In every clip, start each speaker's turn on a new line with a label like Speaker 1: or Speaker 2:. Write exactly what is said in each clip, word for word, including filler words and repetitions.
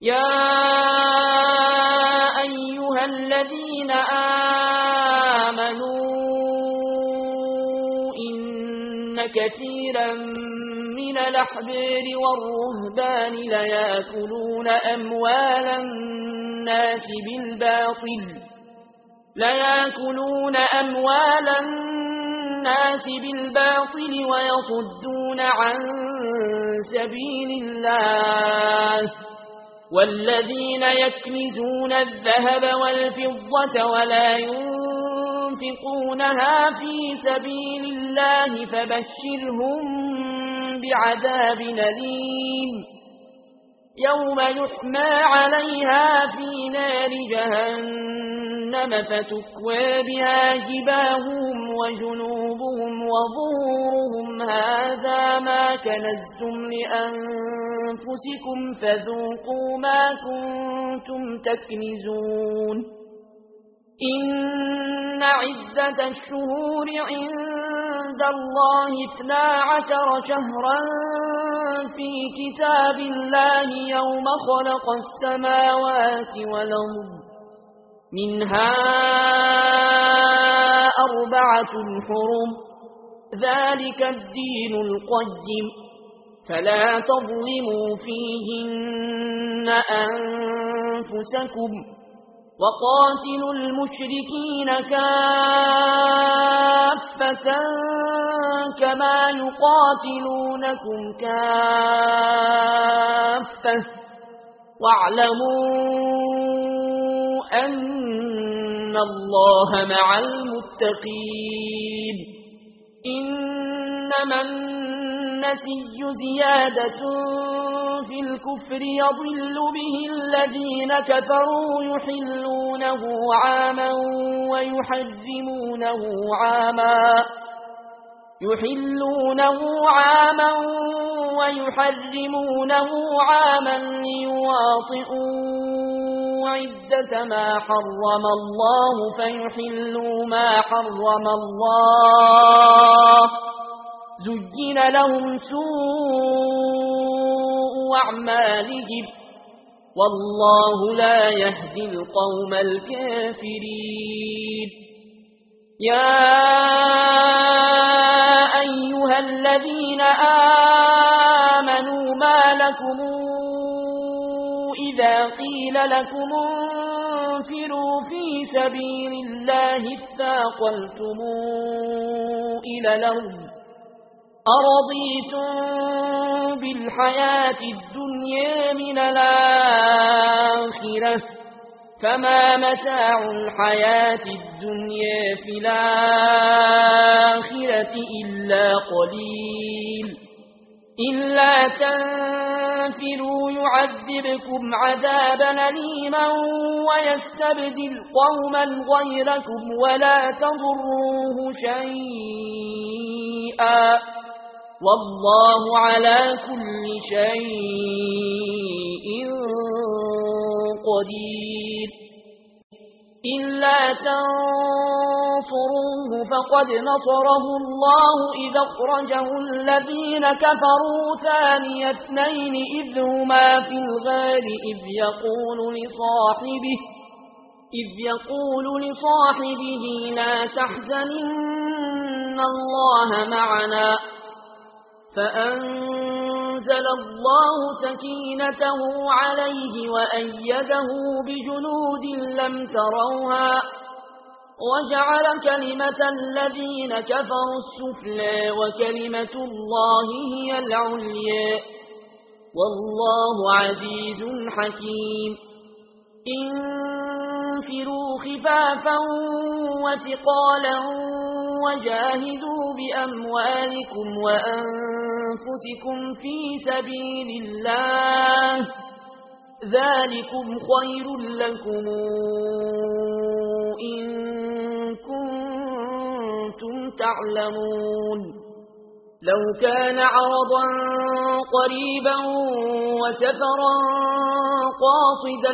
Speaker 1: يا أيها الذين آمنوا إن كثيرا من الأحبار والرهبان ليأكلون أموال الناس بالباطل ليأكلون أموال الناس بالباطل ويصدون عن سبيل الله والذين يكنزون الذهب والفضة ولا ينفقونها في سبيل الله فبشرهم بعذاب أليم يوم يحمى عليها في نار جهنم فتكوى بها جباههم وجنوبهم وظهورهم هذا ما كنزتم لأنفسكم فذوقوا ما كنتم تكنزون إن عدة الشهور عند الله اثنا عشر شهرا في كتاب الله يوم خلق السماوات والأرض منها أربعة حرم ذلك الدين القيم فلا تظلموا فيهن أنفسكم وقاتلوا المشركين كافة كما يقاتلونكم كافة واعلموا أن الله مع المتقين إنما النسي زيادة في الكفر يضل به الذين كفروا يحلونه عاما ويحرمونه عاما يحلونه عاما ويحرمونه عاما ليواطئوا عدة ما حرم الله فيحلوا ما حرم الله زين لهم سوء أعمالهم والله لا يهدي القوم الكافرين يا أيها الذين آمنوا ما لكم إذا قيل لكم انفروا في سبيل الله اثاقلتم إلى الأرض أرضيتم بالحياة الدنيا من الآخرة فما متاع الحياة الدنيا في الآخرة إلا قليل إلا تنفروا يعذبكم عذابا أليما ويستبدل قوما غيركم ولا تضروه شيئا والله على كل شيء قدير إلا تنصروه فقد نصره الله إذ أخرجه الذين كفروا ثاني اثنين إذ هما في الغار إذ يقول لصاحبه إذ يقول لصاحبه لا تحزن إن الله معنا فأنزل الله سكينته عليه وأيده بجنود لم تروها وجعل كلمة الذين كفروا السفلى وكلمة الله هي العليا والله عزيز حكيم انفروا خفافا وثقالا وجاهدوا بأموالكم وأنفسكم في سبيل الله ذلكم خير لكم إن كنتم تعلمون لو كان عرضا قريبا وسفرا قاصدا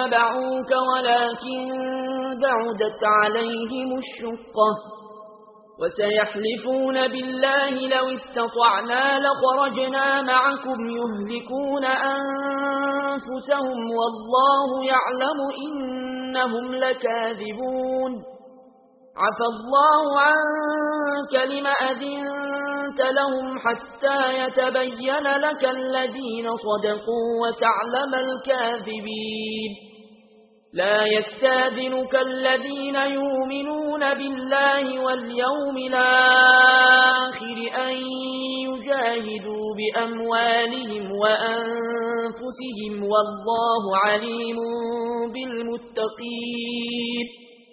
Speaker 1: لاتبعوك ولكن بعدت عليهم الشقة وسيحلفون بالله لو استطعنا لخرجنا معكم يهلكون أنفسهم والله يعلم إنهم لكاذبون عفى الله عنك لم أذنت لهم حتى يتبين لك الذين صدقوا وتعلم الكاذبين لا يستاذنك الذين يؤمنون بالله واليوم الآخر أن يجاهدوا بأموالهم وأنفسهم والله عليم بالمتقين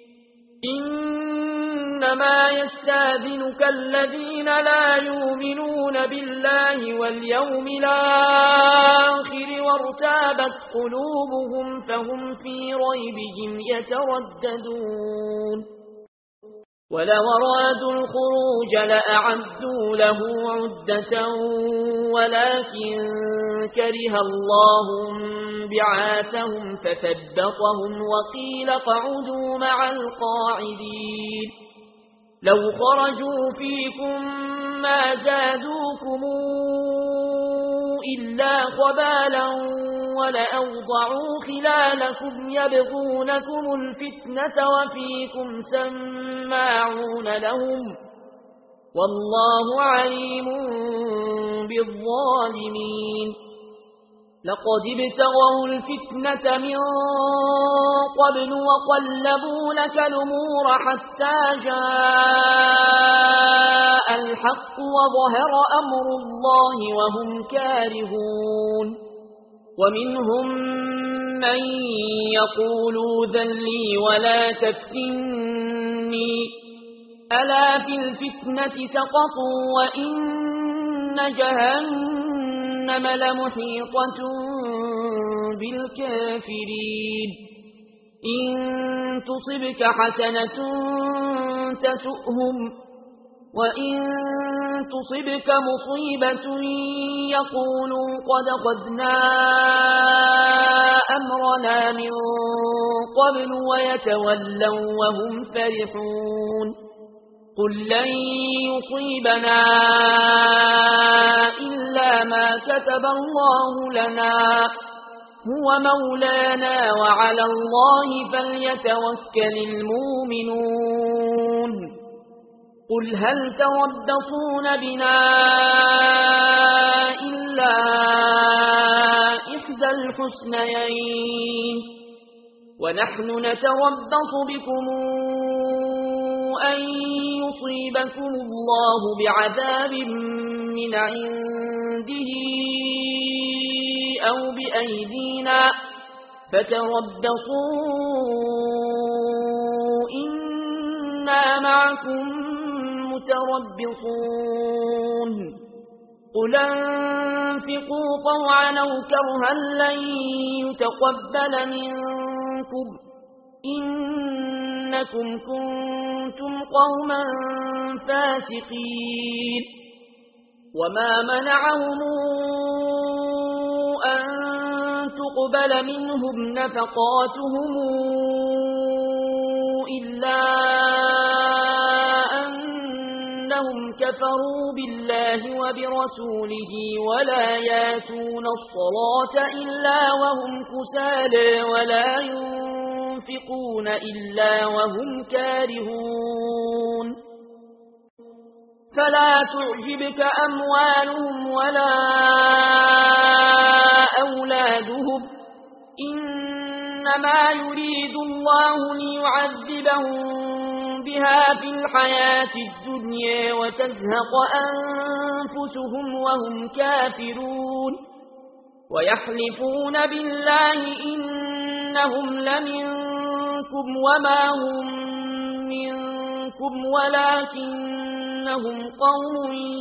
Speaker 1: إنما يستاذنك الذين لا يؤمنون بالله واليوم الآخر وارتابت قلوبهم فهم في ريبهم يترددون ولو أرادوا الخروج لأعدوا له عدة ولكن كره الله بعاثهم فثبطهم وقيل اقعدوا مع القاعدين لو خرجوا فيكم ما زادوكم إلا خبالا ولأوضعوا خلالكم يبغونكم الفتنة وفيكم سماعون لهم والله عليم بالظالمين لقد ابتغوا الفتنة من قبل وقلبوا لك الأمور حتى جاء الحق وظهر أمر الله وهم كارهون ومنهم من يقول ذل لي ولا تفتني ألا في الفتنة سقطوا وإن جهنم لمحيطة بالكافرين إن تصبك حسنة تسؤهم وإن تصبك مصيبة يقولوا قد أخذنا أمرنا من قبل ويتولوا وهم فرحون قل لن يصيبنا إلا ما كتب الله لنا هو مولانا وعلى الله فليتوكل المؤمنون قل هل تربصون بنا إلا إحدى الحسنيين ونحن نتربص بكم أن يصيبكم الله بعذاب من عنده أو بأيدينا فتربصوا إنا معكم متربصون قل انفقوا طوعا أو كرها لن يتقبل منكم إنكم كنتم قوما فاسقين وما منعهم أن تقبل منهم نفقاتهم إلا أنهم كفروا بالله وبرسوله ولا ياتون الصلاة إلا وهم كسالى ولا ينفقون إلا وهم كارهون فلا تعجبك أموالهم ولا أولادهم إنما يريد الله ليعذبهم بها في الحياة الدنيا وتزهق أنفسهم وهم كافرون ويحلفون بالله إنهم لمنكم وما هم منكم ولكنهم قوم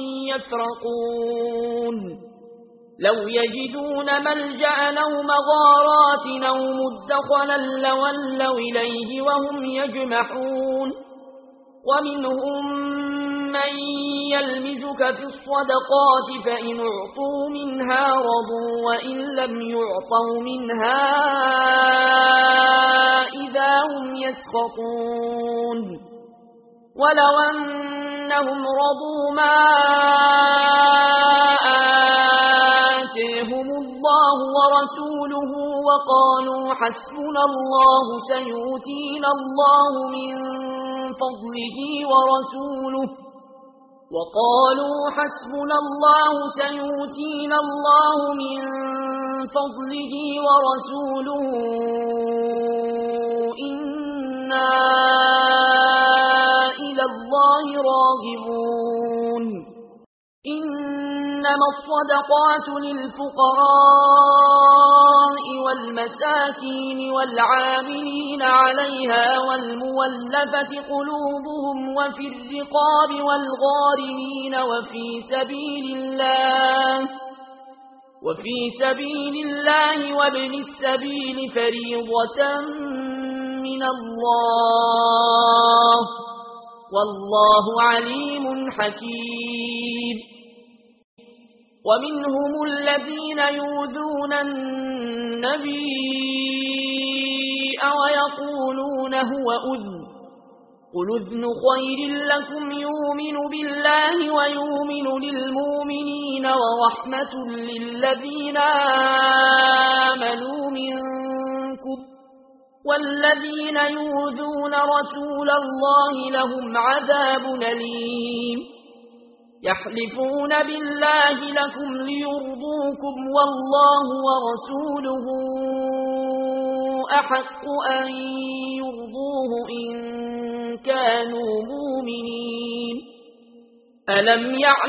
Speaker 1: يفرقون لو يجدون ملجأ أو مغارات أو مدخلا لولوا إليه وهم يجمحون ومنهم من يلمزك في الصدقات فإن اعطوا منها رضوا وإن لم يعطوا منها إذا هم يسخطون ولو أن أنهم رضوا ما آتيهم الله ورسوله وقالوا حسبنا الله سيؤتينا الله من فضله ورسوله وقالوا حسبنا الله سيؤتينا الله من فضله ورسوله إنا إلى الله راغبون إنما الصدقات للفقراء والمساكين والعاملين عليها والمولفة قلوبهم وفي الرقاب والغارمين وفي سبيل الله وفي سبيل الله وابن السبيل فريضة من الله والله عليم حكيم ومنهم الذين يؤذون النبي ويقولون هو أذن قل أذن خير لكم يؤمن بالله ويؤمن للمؤمنين ورحمة للذين آمنوا منكم والذين يؤذون رسول الله لهم عذاب أليم يحلفون بالله لكم ليرضوكم والله ورسوله أحق أن يرضوه إن كانوا مؤمنين ألم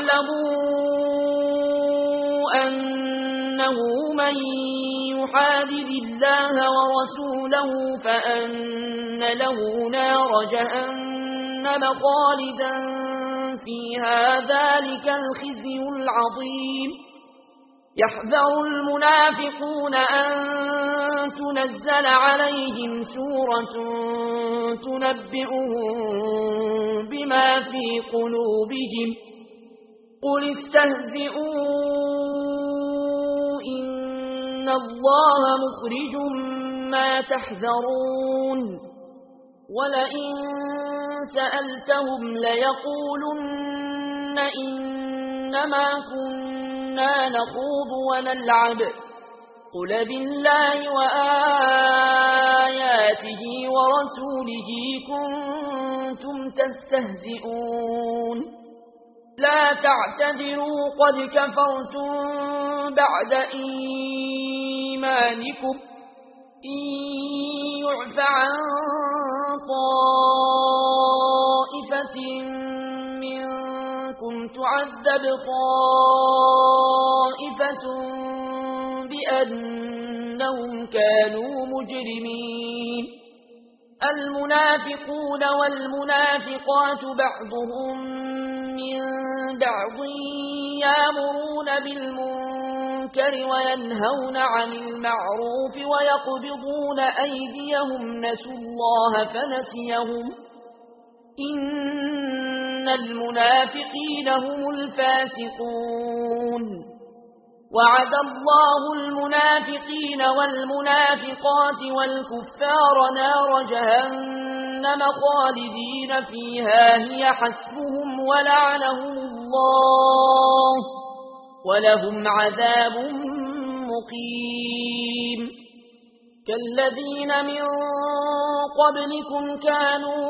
Speaker 1: يعلموا أنه من يحادد الله ورسوله فأن له نار جهنم خالدا فيها ذلك الخزي العظيم يحذر المنافقون أن تنزل عليهم سورة تنبئهم بما في قلوبهم قل استهزئوا إن الله مخرج ما تحذرون ولئن سألتهم ليقولن إنما كنا نخوض ونلعب قل بالله وآياته ورسوله كنتم تستهزئون لا تعتذروا قد كفرتم بعد إيمانكم إن يعف عن طائفة منكم تعذب طائفة بأنهم كانوا مجرمين المنافقون والمنافقات بعضهم من بعض يأمرون بالمنكر وينهون عن المعروف ويقبضون أيديهم نسوا الله فنسيهم إن المنافقين هم الفاسقون وعد الله المنافقين والمنافقات والكفار نار جهنم خالدين فيها هي حسبهم ولعنهم الله ولهم عذاب مقيم كالذين من قبلكم كانوا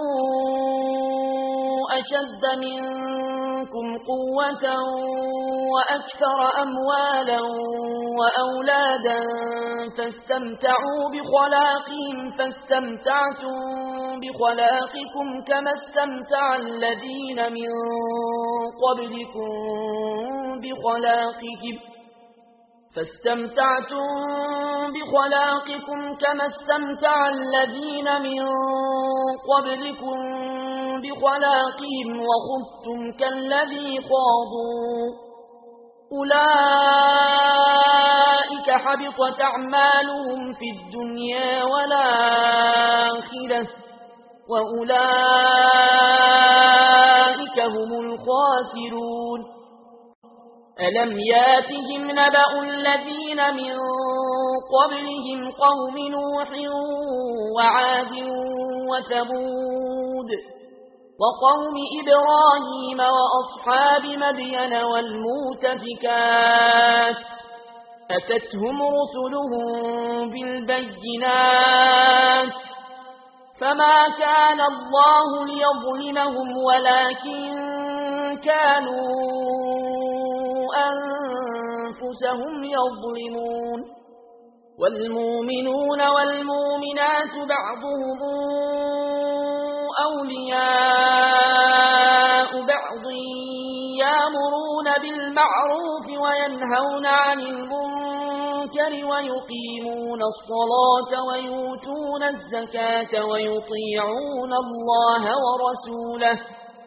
Speaker 1: أشد منكم قوة وأكثر أموالا وأولادا فاستمتعوا بخلاقهم فاستمتعتم بخلاقكم كما استمتع الذين من قبلكم بخلاقهم فاستمتعتم بخلاقكم كما استمتع الذين من قبلكم بخلاقهم وخذتم كالذي خاضوا أولئك حبطت أعمالهم في الدنيا والآخرة وأولئك هم الخاسرون ألم ياتهم نبأ الذين من قبلهم قوم نوح وعاد وثمود وقوم إبراهيم وأصحاب مدين والمؤتفكات أتتهم رسلهم بالبينات فما كان الله ليظلمهم ولكن كانوا أنفسهم يظلمون والمؤمنون والمؤمنات بعضهم أولياء بعض يأمرون بالمعروف وينهون عن المنكر ويقيمون الصلاة ويؤتون الزكاة ويطيعون الله ورسوله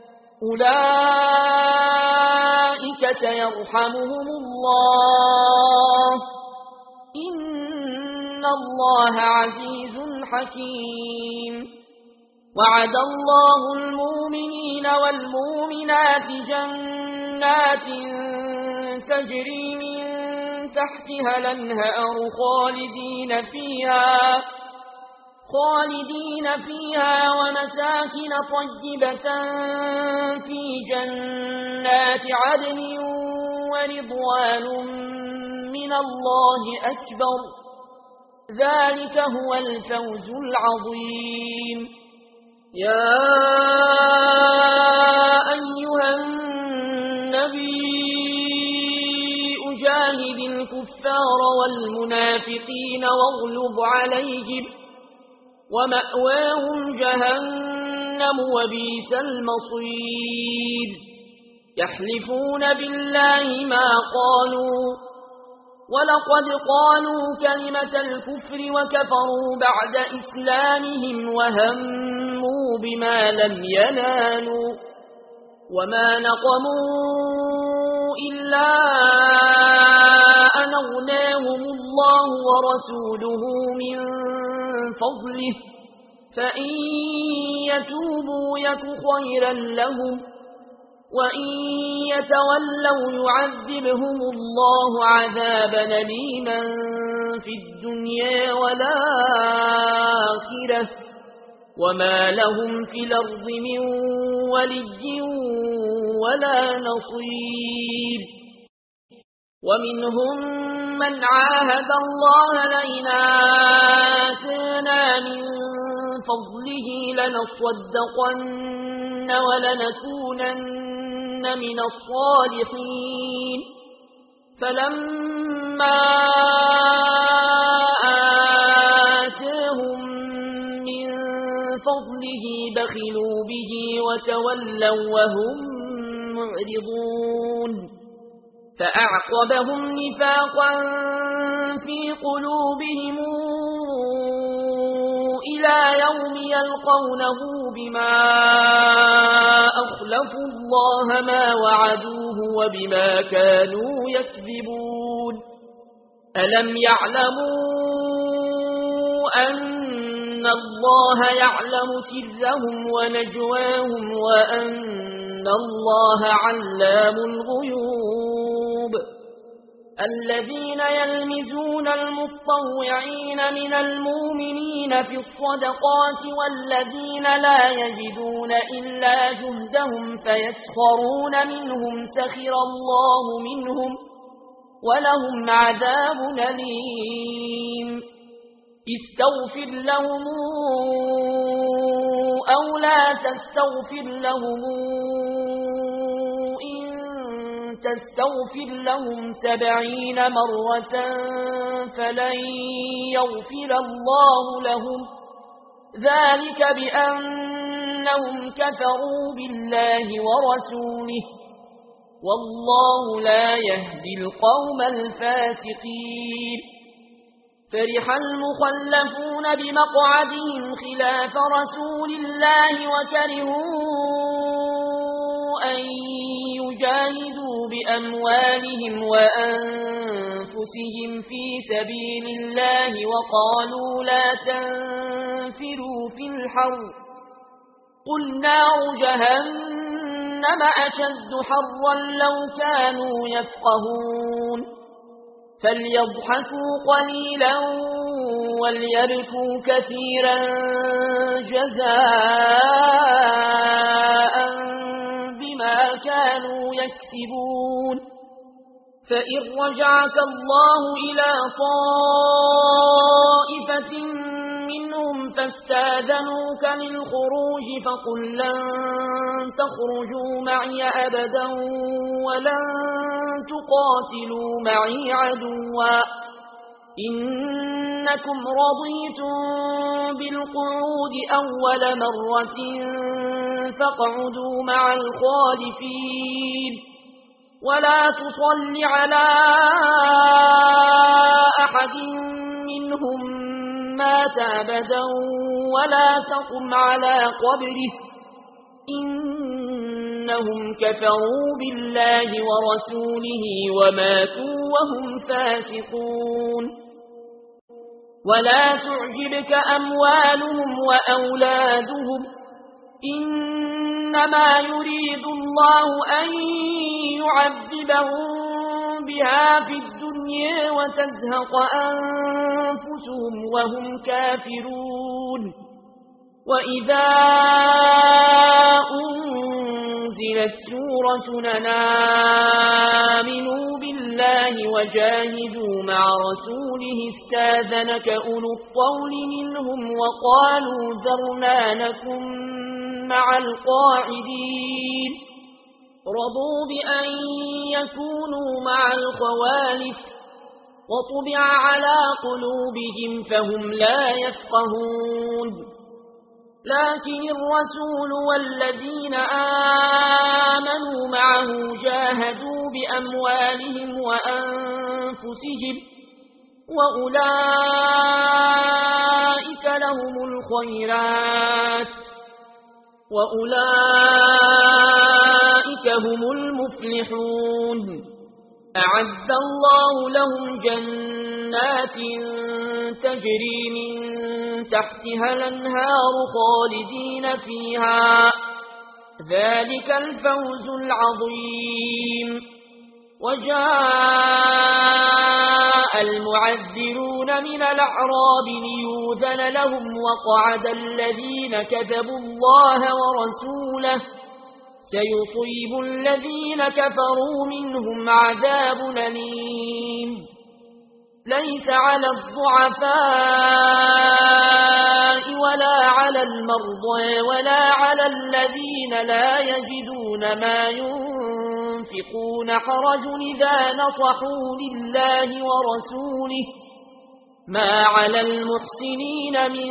Speaker 1: أولئك سيرحمهم الله إن الله عزيز حكيم وعد الله المؤمنين والمؤمنات جنات تجري من تحتها الأنهار خالدين فيها خالدين فيها ومساكن طيبة في جنات عدن ورضوان من الله أكبر ذلك هو الفوز العظيم يا أيها النبي أجاهد الكفار والمنافقين واغلظ عليهم ومأواهم جهنم وبئس المصير يحلفون بالله ما قالوا ولقد قالوا كلمة الكفر وكفروا بعد إسلامهم وهموا بما لم ينالوا وما نقموا إلا أن أغناهم الله ورسوله من فضله فإن يتوبوا يك خيرا لهم وإن يتولوا يعذبهم الله عذابا أليما في الدنيا والآخرة وما لهم في الأرض من ولي ولا نصير ومنهم من عاهد الله لئن آتانا من فضله لنصدقن ولنكونن من الصالحين فلما آتاهم من فضله بخلوا به وتولوا وهم معرضون فأعقبهم نفاقا في قلوبهم إلى يوم يلقونه بما أخلفوا الله ما وعدوه وبما كانوا يكذبون ألم يعلموا أن الله يعلم سرهم ونجواهم وأن الله علام الغيوب الذين يلمزون المطوعين من المؤمنين في الصدقات والذين لا يجدون إلا جهدهم فيسخرون منهم سخر الله منهم ولهم عذاب أليم استغفر لهم أو لا تستغفر لهم تستغفر لهم سبعين مرة فلن يغفر الله لهم ذلك بأنهم كفروا بالله ورسوله والله لا يهدي القوم الفاسقين فرح المخلفون بمقعدهم خلاف رسول الله وكرهوا أن يجاهدوا بأموالهم وأنفسهم في سبيل الله وقالوا لا تنفروا في الحر قل نار جهنم أشد حرا لو كانوا يفقهون فليضحكوا قليلا وليبكوا كثيرا جزاء بما كانوا يكسبون فإن رجعك الله إلى طائفة منهم فاستاذنوك للخروج فقل لن تخرجوا معي أبدا ولن تقاتلوا معي عدوا إنكم رضيتم بالقعود أول مرة فاقعدوا مع الخالفين ولا تصل على أحد منهم مات أبدا ولا تقم على قبره إنهم كفروا بالله ورسوله وماتوا وهم فاسقون ولا تعجبك أموالهم وأولادهم إنما يريد الله أن يعذبهم بها في الدنيا وتزهق أنفسهم وهم كافرون وإذا أنزلت سورة آمنوا بالله وجاهدوا مع رسوله استاذنك أولو الطول منهم وقالوا ذرنا لكم مع القاعدين رضوا بأن يكونوا مع الخوالف وطبع على قلوبهم فهم لا يفقهون لكن الرسول والذين آمنوا معه جاهدوا بأموالهم وأنفسهم وأولئك لهم الخيرات وأولئك هم المفلحون أعد الله لهم جنات تجري من تحتها الأنهار خالدين فيها ذلك الفوز العظيم وجاء المعذرون من الأعراب ليؤذن لهم وقعد الذين كذبوا الله ورسوله سيصيب الذين كفروا منهم عذاب أليم ليس على الضعفاء ولا على المرضى ولا على الذين لا يجدون ما ينفقون حرج إذا نصحوا لله ورسوله ما على المحسنين من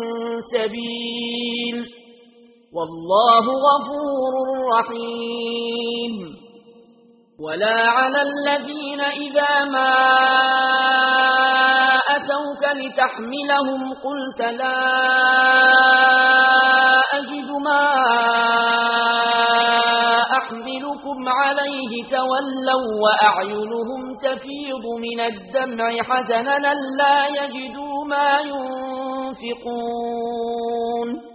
Speaker 1: سبيل والله غفور رحيم ولا على الذين إذا ما أتوك لتحملهم قلت لا أجد ما أحملكم عليه تولوا وأعينهم تفيض من الدمع حزنا لا يجدوا ما ينفقون